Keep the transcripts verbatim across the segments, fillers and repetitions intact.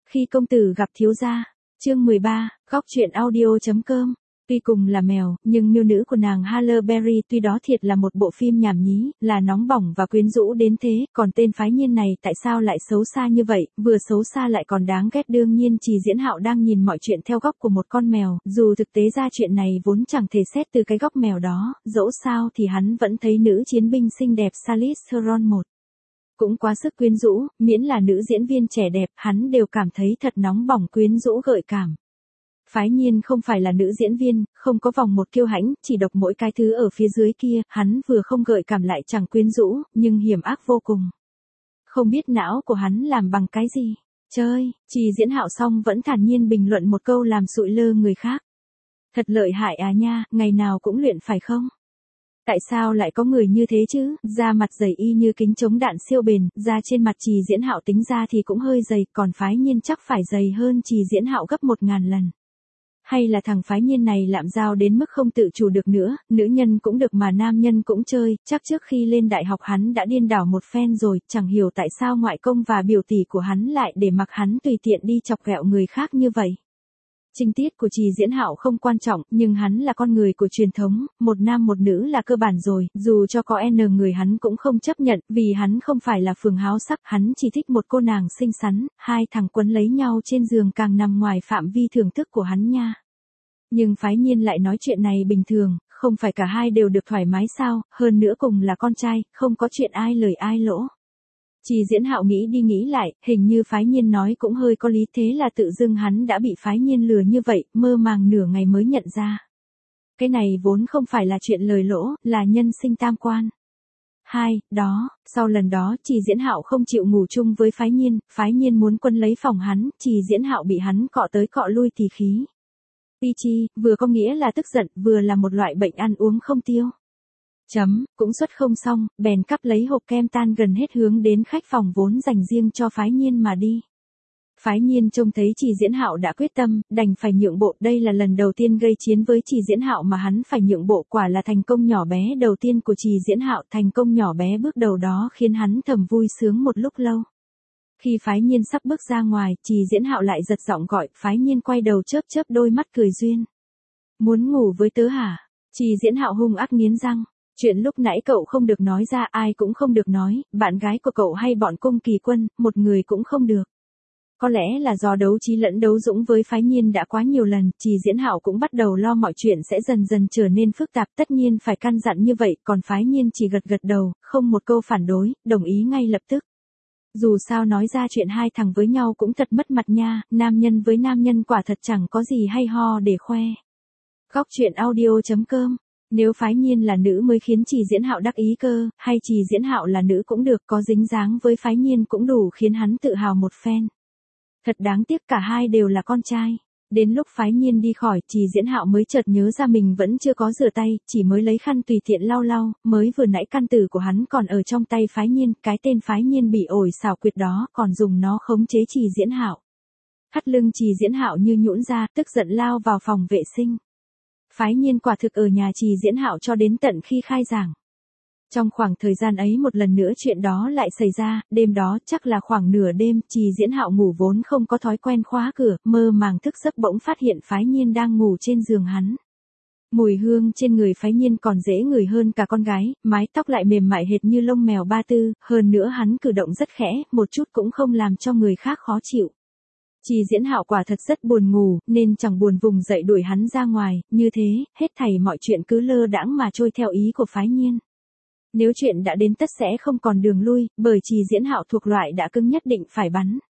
Khi công tử gặp thiếu gia, chương mười ba, góc truyện audio.com. Tuy cùng là mèo, nhưng miêu nữ của nàng Halle Berry tuy đó thiệt là một bộ phim nhảm nhí, là nóng bỏng và quyến rũ đến thế, còn tên phái nhiên này tại sao lại xấu xa như vậy, vừa xấu xa lại còn đáng ghét. Đương nhiên Trì Diễn Hạo đang nhìn mọi chuyện theo góc của một con mèo, dù thực tế ra chuyện này vốn chẳng thể xét từ cái góc mèo đó, dẫu sao thì hắn vẫn thấy nữ chiến binh xinh đẹp Charlize Theron một cũng quá sức quyến rũ, miễn là nữ diễn viên trẻ đẹp, hắn đều cảm thấy thật nóng bỏng quyến rũ gợi cảm. Phái nhiên không phải là nữ diễn viên, không có vòng một kiêu hãnh, chỉ độc mỗi cái thứ ở phía dưới kia, hắn vừa không gợi cảm lại chẳng quyến rũ, nhưng hiểm ác vô cùng. Không biết não của hắn làm bằng cái gì? Chơi, Trì Diễn Hạo xong vẫn thản nhiên bình luận một câu làm sụi lơ người khác. Thật lợi hại à nha, ngày nào cũng luyện phải không? Tại sao lại có người như thế chứ, da mặt dày y như kính chống đạn siêu bền, da trên mặt Trì Diễn Hạo tính ra thì cũng hơi dày, còn phái nhiên chắc phải dày hơn Trì Diễn Hạo gấp một ngàn lần. Hay là thằng phái nhiên này lạm giao đến mức không tự chủ được nữa, nữ nhân cũng được mà nam nhân cũng chơi, chắc trước khi lên đại học hắn đã điên đảo một phen rồi, chẳng hiểu tại sao ngoại công và biểu tỷ của hắn lại để mặc hắn tùy tiện đi chọc ghẹo người khác như vậy. Tình tiết của Trì Diễn Hạo không quan trọng, nhưng hắn là con người của truyền thống, một nam một nữ là cơ bản rồi, dù cho có n người hắn cũng không chấp nhận, vì hắn không phải là phường háo sắc, hắn chỉ thích một cô nàng xinh xắn, hai thằng quấn lấy nhau trên giường càng nằm ngoài phạm vi thưởng thức của hắn nha. Nhưng phái nhiên lại nói chuyện này bình thường, không phải cả hai đều được thoải mái sao, hơn nữa cùng là con trai, không có chuyện ai lời ai lỗ. Trì Diễn Hạo nghĩ đi nghĩ lại, hình như phái nhiên nói cũng hơi có lý, thế là tự dưng hắn đã bị phái nhiên lừa như vậy, mơ màng nửa ngày mới nhận ra. Cái này vốn không phải là chuyện lời lỗ, là nhân sinh tam quan. Hai, đó, sau lần đó Trì Diễn Hạo không chịu ngủ chung với phái nhiên, phái nhiên muốn quân lấy phòng hắn, Trì Diễn Hạo bị hắn cọ tới cọ lui tì khí. Pi chi, vừa có nghĩa là tức giận, vừa là một loại bệnh ăn uống không tiêu. Chấm, cũng xuất không xong, bèn cắp lấy hộp kem tan gần hết hướng đến khách phòng vốn dành riêng cho phái nhiên mà đi. Phái nhiên trông thấy Trì Diễn Hạo đã quyết tâm, đành phải nhượng bộ, đây là lần đầu tiên gây chiến với Trì Diễn Hạo mà hắn phải nhượng bộ, quả là thành công nhỏ bé đầu tiên của Trì Diễn Hạo, thành công nhỏ bé bước đầu đó khiến hắn thầm vui sướng một lúc lâu. Khi phái nhiên sắp bước ra ngoài, Trì Diễn Hạo lại giật giọng gọi, phái nhiên quay đầu chớp chớp đôi mắt cười duyên. Muốn ngủ với tớ hả? Trì Diễn Hạo hung ác nghiến răng. Chuyện lúc nãy cậu không được nói ra, ai cũng không được nói, bạn gái của cậu hay bọn cung kỳ quân, một người cũng không được. Có lẽ là do đấu trí lẫn đấu dũng với phái nhiên đã quá nhiều lần, Trì Diễn Hạo cũng bắt đầu lo mọi chuyện sẽ dần dần trở nên phức tạp, tất nhiên phải căn dặn như vậy, còn phái nhiên chỉ gật gật đầu, không một câu phản đối, đồng ý ngay lập tức. Dù sao nói ra chuyện hai thằng với nhau cũng thật mất mặt nha, nam nhân với nam nhân quả thật chẳng có gì hay ho để khoe. Góc truyện audio.com. Nếu phái nhiên là nữ mới khiến Trì Diễn Hạo đắc ý cơ, hay Trì Diễn Hạo là nữ cũng được, có dính dáng với phái nhiên cũng đủ khiến hắn tự hào một phen. Thật đáng tiếc cả hai đều là con trai. Đến lúc phái nhiên đi khỏi, Trì Diễn Hạo mới chợt nhớ ra mình vẫn chưa có rửa tay, chỉ mới lấy khăn tùy tiện lau lau, mới vừa nãy căn tử của hắn còn ở trong tay phái nhiên, cái tên phái nhiên bị ổi xảo quyệt đó còn dùng nó khống chế Trì Diễn Hạo. Thắt lưng Trì Diễn Hạo như nhũn ra, tức giận lao vào phòng vệ sinh. Phái nhiên quả thực ở nhà Trì Diễn Hạo cho đến tận khi khai giảng. Trong khoảng thời gian ấy một lần nữa chuyện đó lại xảy ra, đêm đó chắc là khoảng nửa đêm, Trì Diễn Hạo ngủ vốn không có thói quen khóa cửa, mơ màng thức giấc bỗng phát hiện phái nhiên đang ngủ trên giường hắn. Mùi hương trên người phái nhiên còn dễ ngửi hơn cả con gái, mái tóc lại mềm mại hệt như lông mèo ba tư, hơn nữa hắn cử động rất khẽ, một chút cũng không làm cho người khác khó chịu. Trì Diễn Hạo quả thật rất buồn ngủ, nên chẳng buồn vùng dậy đuổi hắn ra ngoài, như thế, hết thảy mọi chuyện cứ lơ đãng mà trôi theo ý của phái nhiên. Nếu chuyện đã đến tất sẽ không còn đường lui, bởi Trì Diễn Hạo thuộc loại đã cứng nhất định phải bắn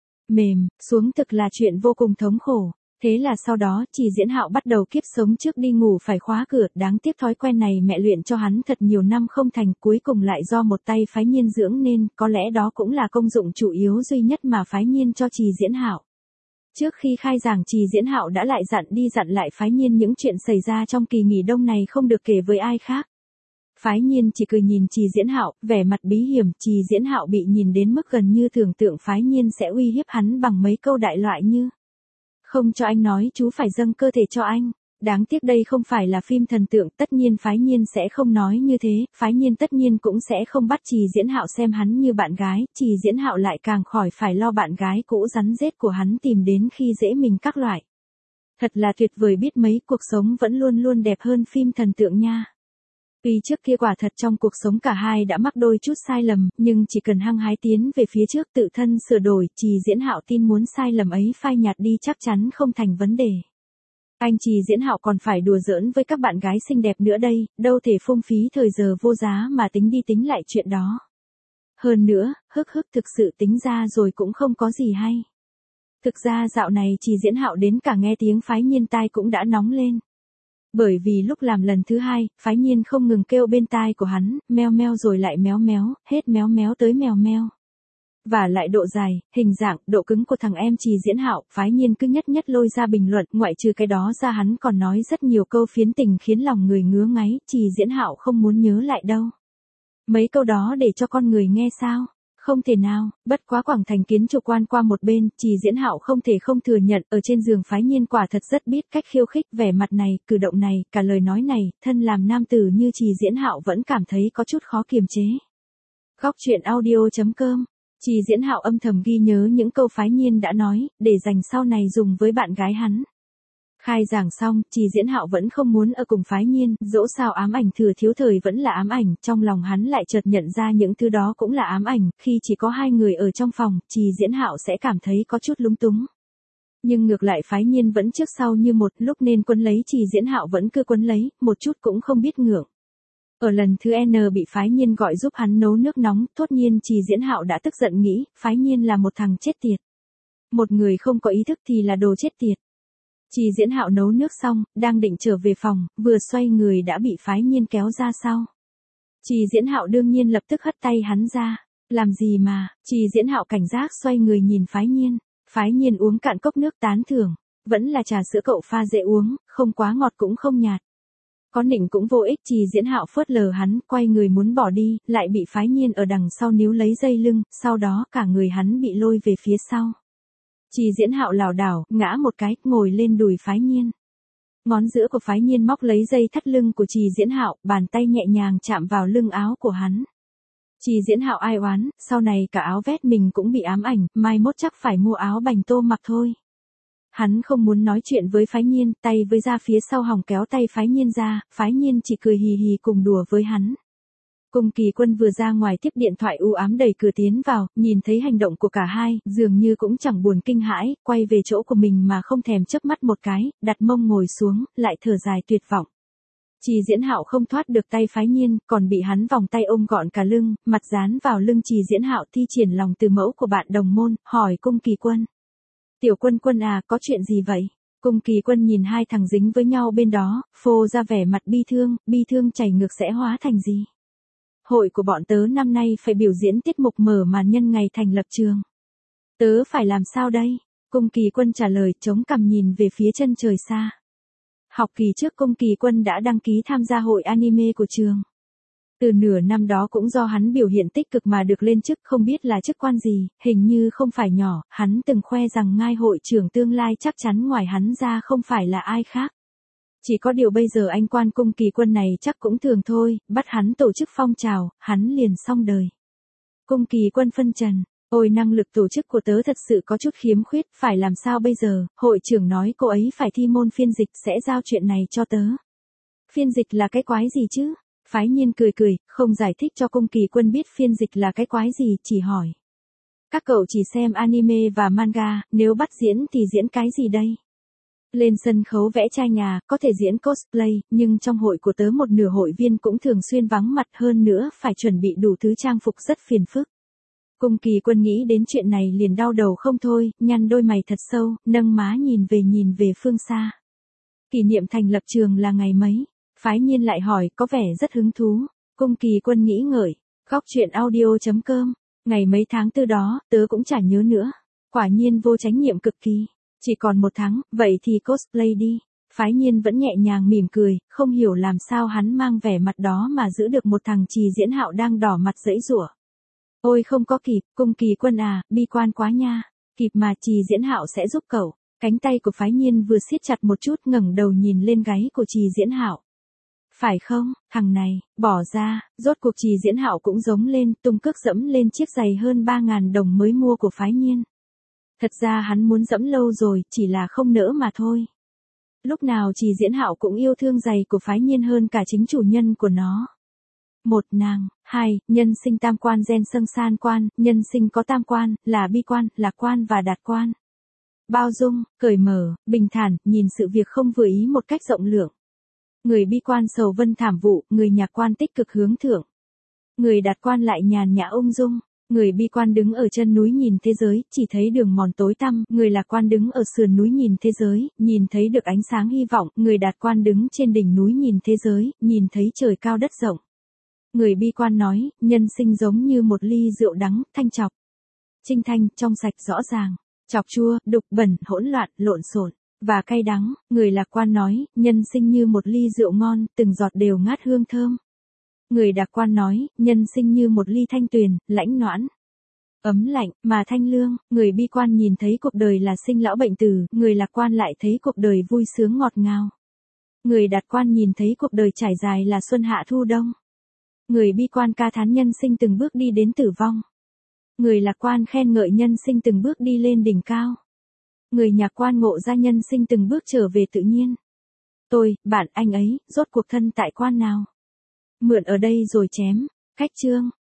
mềm xuống, thực là chuyện vô cùng thống khổ. Thế là sau đó, Trì Diễn Hạo bắt đầu kiếp sống trước đi ngủ phải khóa cửa, đáng tiếc thói quen này mẹ luyện cho hắn thật nhiều năm không thành, cuối cùng lại do một tay phái nhiên dưỡng nên, có lẽ đó cũng là công dụng chủ yếu duy nhất mà phái nhiên cho Trì Diễn Hạo. Trước khi khai giảng, Trì Diễn Hạo đã lại dặn đi dặn lại phái nhiên những chuyện xảy ra trong kỳ nghỉ đông này không được kể với ai khác. Phái nhiên chỉ cười nhìn Trì Diễn Hạo, vẻ mặt bí hiểm, Trì Diễn Hạo bị nhìn đến mức gần như tưởng tượng phái nhiên sẽ uy hiếp hắn bằng mấy câu đại loại như: không cho anh nói chú phải dâng cơ thể cho anh, Đáng tiếc đây không phải là phim thần tượng, tất nhiên Phái Nhiên sẽ không nói như thế, Phái Nhiên tất nhiên cũng sẽ không bắt Trì Diễn Hạo xem hắn như bạn gái, Trì Diễn Hạo lại càng khỏi phải lo bạn gái cũ rắn rết của hắn tìm đến khi dễ mình các loại. Thật là tuyệt vời biết mấy, cuộc sống vẫn luôn luôn đẹp hơn phim thần tượng nha. Vì trước kia quả thật trong cuộc sống cả hai đã mắc đôi chút sai lầm, nhưng chỉ cần hăng hái tiến về phía trước tự thân sửa đổi, Trì Diễn Hạo tin muốn sai lầm ấy phai nhạt đi chắc chắn không thành vấn đề. Anh Trì Diễn Hạo còn phải đùa giỡn với các bạn gái xinh đẹp nữa đây, đâu thể phung phí thời giờ vô giá mà tính đi tính lại chuyện đó. Hơn nữa, hức hức thực sự tính ra rồi cũng không có gì hay. Thực ra dạo này Trì Diễn Hạo đến cả nghe tiếng Phái Nhiên tai cũng đã nóng lên. Bởi vì lúc làm lần thứ hai, Phái Nhiên không ngừng kêu bên tai của hắn, meo meo rồi lại méo méo, hết méo méo tới mèo meo. Và lại độ dài, hình dạng, độ cứng của thằng em Trì Diễn Hạo, Phái Nhiên cứ nhất nhất lôi ra bình luận, ngoại trừ cái đó ra hắn còn nói rất nhiều câu phiến tình khiến lòng người ngứa ngáy, Trì Diễn Hạo không muốn nhớ lại đâu. Mấy câu đó để cho con người nghe sao? Không thể nào, bất quá Quảng Thành Kiến chủ quan qua một bên, Trì Diễn Hạo không thể không thừa nhận, ở trên giường Phái Nhiên quả thật rất biết cách khiêu khích, vẻ mặt này, cử động này, cả lời nói này, thân làm nam tử như Trì Diễn Hạo vẫn cảm thấy có chút khó kiềm chế. Góc truyện audio chấm com. Trì Diễn Hạo âm thầm ghi nhớ những câu Phái Nhiên đã nói, để dành sau này dùng với bạn gái hắn. Khai giảng xong, Trì Diễn Hạo vẫn không muốn ở cùng Phái Nhiên, dẫu sao ám ảnh thừa thiếu thời vẫn là ám ảnh, trong lòng hắn lại chợt nhận ra những thứ đó cũng là ám ảnh, khi chỉ có hai người ở trong phòng, Trì Diễn Hạo sẽ cảm thấy có chút lúng túng. Nhưng ngược lại Phái Nhiên vẫn trước sau như một, lúc nên quấn lấy Trì Diễn Hạo vẫn cứ quấn lấy, một chút cũng không biết ngượng. Ở lần thứ N bị Phái Nhiên gọi giúp hắn nấu nước nóng, thốt nhiên Trì Diễn Hạo đã tức giận nghĩ, Phái Nhiên là một thằng chết tiệt. Một người không có ý thức thì là đồ chết tiệt. Trì Diễn Hạo nấu nước xong, đang định trở về phòng, vừa xoay người đã bị Phái Nhiên kéo ra sau. Trì Diễn Hạo đương nhiên lập tức hất tay hắn ra. Làm gì mà, Trì Diễn Hạo cảnh giác xoay người nhìn Phái Nhiên. Phái Nhiên uống cạn cốc nước tán thưởng. Vẫn là trà sữa cậu pha dễ uống, không quá ngọt cũng không nhạt. Có nịnh cũng vô ích, Trì Diễn Hạo phớt lờ hắn, quay người muốn bỏ đi, lại bị Phái Nhiên ở đằng sau níu lấy dây lưng, sau đó cả người hắn bị lôi về phía sau. Trì Diễn Hạo lảo đảo, ngã một cái, ngồi lên đùi Phái Nhiên. Ngón giữa của Phái Nhiên móc lấy dây thắt lưng của Trì Diễn Hạo, bàn tay nhẹ nhàng chạm vào lưng áo của hắn. Trì Diễn Hạo ai oán, sau này cả áo vest mình cũng bị ám ảnh, mai mốt chắc phải mua áo bành tô mặc thôi. Hắn không muốn nói chuyện với Phái Nhiên, tay với ra phía sau hòng kéo tay Phái Nhiên ra, Phái Nhiên chỉ cười hì hì cùng đùa với hắn. Cung Kỳ Quân vừa ra ngoài tiếp điện thoại u ám đẩy cửa tiến vào, nhìn thấy hành động của cả hai, dường như cũng chẳng buồn kinh hãi, quay về chỗ của mình mà không thèm chớp mắt một cái, đặt mông ngồi xuống, lại thở dài tuyệt vọng. Trì Diễn Hạo không thoát được tay Phái Nhiên, còn bị hắn vòng tay ôm gọn cả lưng, mặt dán vào lưng Trì Diễn Hạo thi triển lòng từ mẫu của bạn đồng môn, hỏi Cung Kỳ Quân. Tiểu Quân Quân à, có chuyện gì vậy? Cung Kỳ Quân nhìn hai thằng dính với nhau bên đó, phô ra vẻ mặt bi thương, bi thương chảy ngược sẽ hóa thành gì? Hội của bọn tớ năm nay phải biểu diễn tiết mục mở màn nhân ngày thành lập trường. Tớ phải làm sao đây? Cung Kỳ Quân trả lời, chống cằm nhìn về phía chân trời xa. Học kỳ trước Cung Kỳ Quân đã đăng ký tham gia hội anime của trường. Từ nửa năm đó cũng do hắn biểu hiện tích cực mà được lên chức, không biết là chức quan gì, hình như không phải nhỏ, hắn từng khoe rằng ngai hội trưởng tương lai chắc chắn ngoài hắn ra không phải là ai khác. Chỉ có điều bây giờ anh quan Cung Kỳ Quân này chắc cũng thường thôi, bắt hắn tổ chức phong trào, hắn liền xong đời. Cung Kỳ Quân phân trần, ôi năng lực tổ chức của tớ thật sự có chút khiếm khuyết, phải làm sao bây giờ, hội trưởng nói cô ấy phải thi môn phiên dịch sẽ giao chuyện này cho tớ. Phiên dịch là cái quái gì chứ? Phái Nhiên cười cười, không giải thích cho Cung Kỳ Quân biết phiên dịch là cái quái gì, chỉ hỏi. Các cậu chỉ xem anime và manga, nếu bắt diễn thì diễn cái gì đây? Lên sân khấu vẽ tranh à, có thể diễn cosplay, nhưng trong hội của tớ một nửa hội viên cũng thường xuyên vắng mặt hơn nữa, phải chuẩn bị đủ thứ trang phục rất phiền phức. Cung Kỳ Quân nghĩ đến chuyện này liền đau đầu không thôi, nhăn đôi mày thật sâu, nâng má nhìn về nhìn về phương xa. Kỷ niệm thành lập trường là ngày mấy? Phái Nhiên lại hỏi, có vẻ rất hứng thú. Cung Kỳ Quân nghĩ ngợi, góc truyện audio chấm com, ngày mấy tháng tư đó, tớ cũng chả nhớ nữa. Quả nhiên vô chánh nhiệm cực kỳ. Chỉ còn một tháng, vậy thì cosplay đi. Phái Nhiên vẫn nhẹ nhàng mỉm cười, không hiểu làm sao hắn mang vẻ mặt đó mà giữ được một thằng Trì Diễn Hạo đang đỏ mặt giãy giụa. Ôi không có kịp, Cung Kỳ Quân à, bi quan quá nha. Kịp mà, Trì Diễn Hạo sẽ giúp cậu. Cánh tay của Phái Nhiên vừa siết chặt một chút, ngẩng đầu nhìn lên gáy của Trì Diễn Hạo. Phải không, thằng này, bỏ ra, rốt cuộc Trì Diễn Hạo cũng giống lên, tung cước dẫm lên chiếc giày hơn ba ngàn đồng mới mua của Phái Nhiên. Thật ra hắn muốn dẫm lâu rồi, chỉ là không nỡ mà thôi. Lúc nào Trì Diễn Hạo cũng yêu thương giày của Phái Nhiên hơn cả chính chủ nhân của nó. Một nàng, hai, nhân sinh tam quan gen sâng san quan, nhân sinh có tam quan, là bi quan, lạc quan và đạt quan. Bao dung, cởi mở, bình thản, nhìn sự việc không vừa ý một cách rộng lượng. Người bi quan sầu vân thảm vụ, người nhạc quan tích cực hướng thượng. Người đạt quan lại nhàn nhã ung dung. Người bi quan đứng ở chân núi nhìn thế giới, chỉ thấy đường mòn tối tăm, người lạc quan đứng ở sườn núi nhìn thế giới, nhìn thấy được ánh sáng hy vọng, người đạt quan đứng trên đỉnh núi nhìn thế giới, nhìn thấy trời cao đất rộng. Người bi quan nói, nhân sinh giống như một ly rượu đắng, thanh chọc. Trinh thanh, trong sạch rõ ràng, chọc chua, đục bẩn, hỗn loạn, lộn xộn và cay đắng. Người lạc quan nói, nhân sinh như một ly rượu ngon, từng giọt đều ngát hương thơm. Người đạt quan nói, nhân sinh như một ly thanh tuyền, lãnh noãn, ấm lạnh, mà thanh lương. Người bi quan nhìn thấy cuộc đời là sinh lão bệnh tử, người lạc quan lại thấy cuộc đời vui sướng ngọt ngào. Người đạt quan nhìn thấy cuộc đời trải dài là xuân hạ thu đông. Người bi quan ca thán nhân sinh từng bước đi đến tử vong. Người lạc quan khen ngợi nhân sinh từng bước đi lên đỉnh cao. Người nhạc quan ngộ ra nhân sinh từng bước trở về tự nhiên. Tôi, bạn, anh ấy, rốt cuộc thân tại quan nào? Mượn ở đây rồi chém. Khách chương.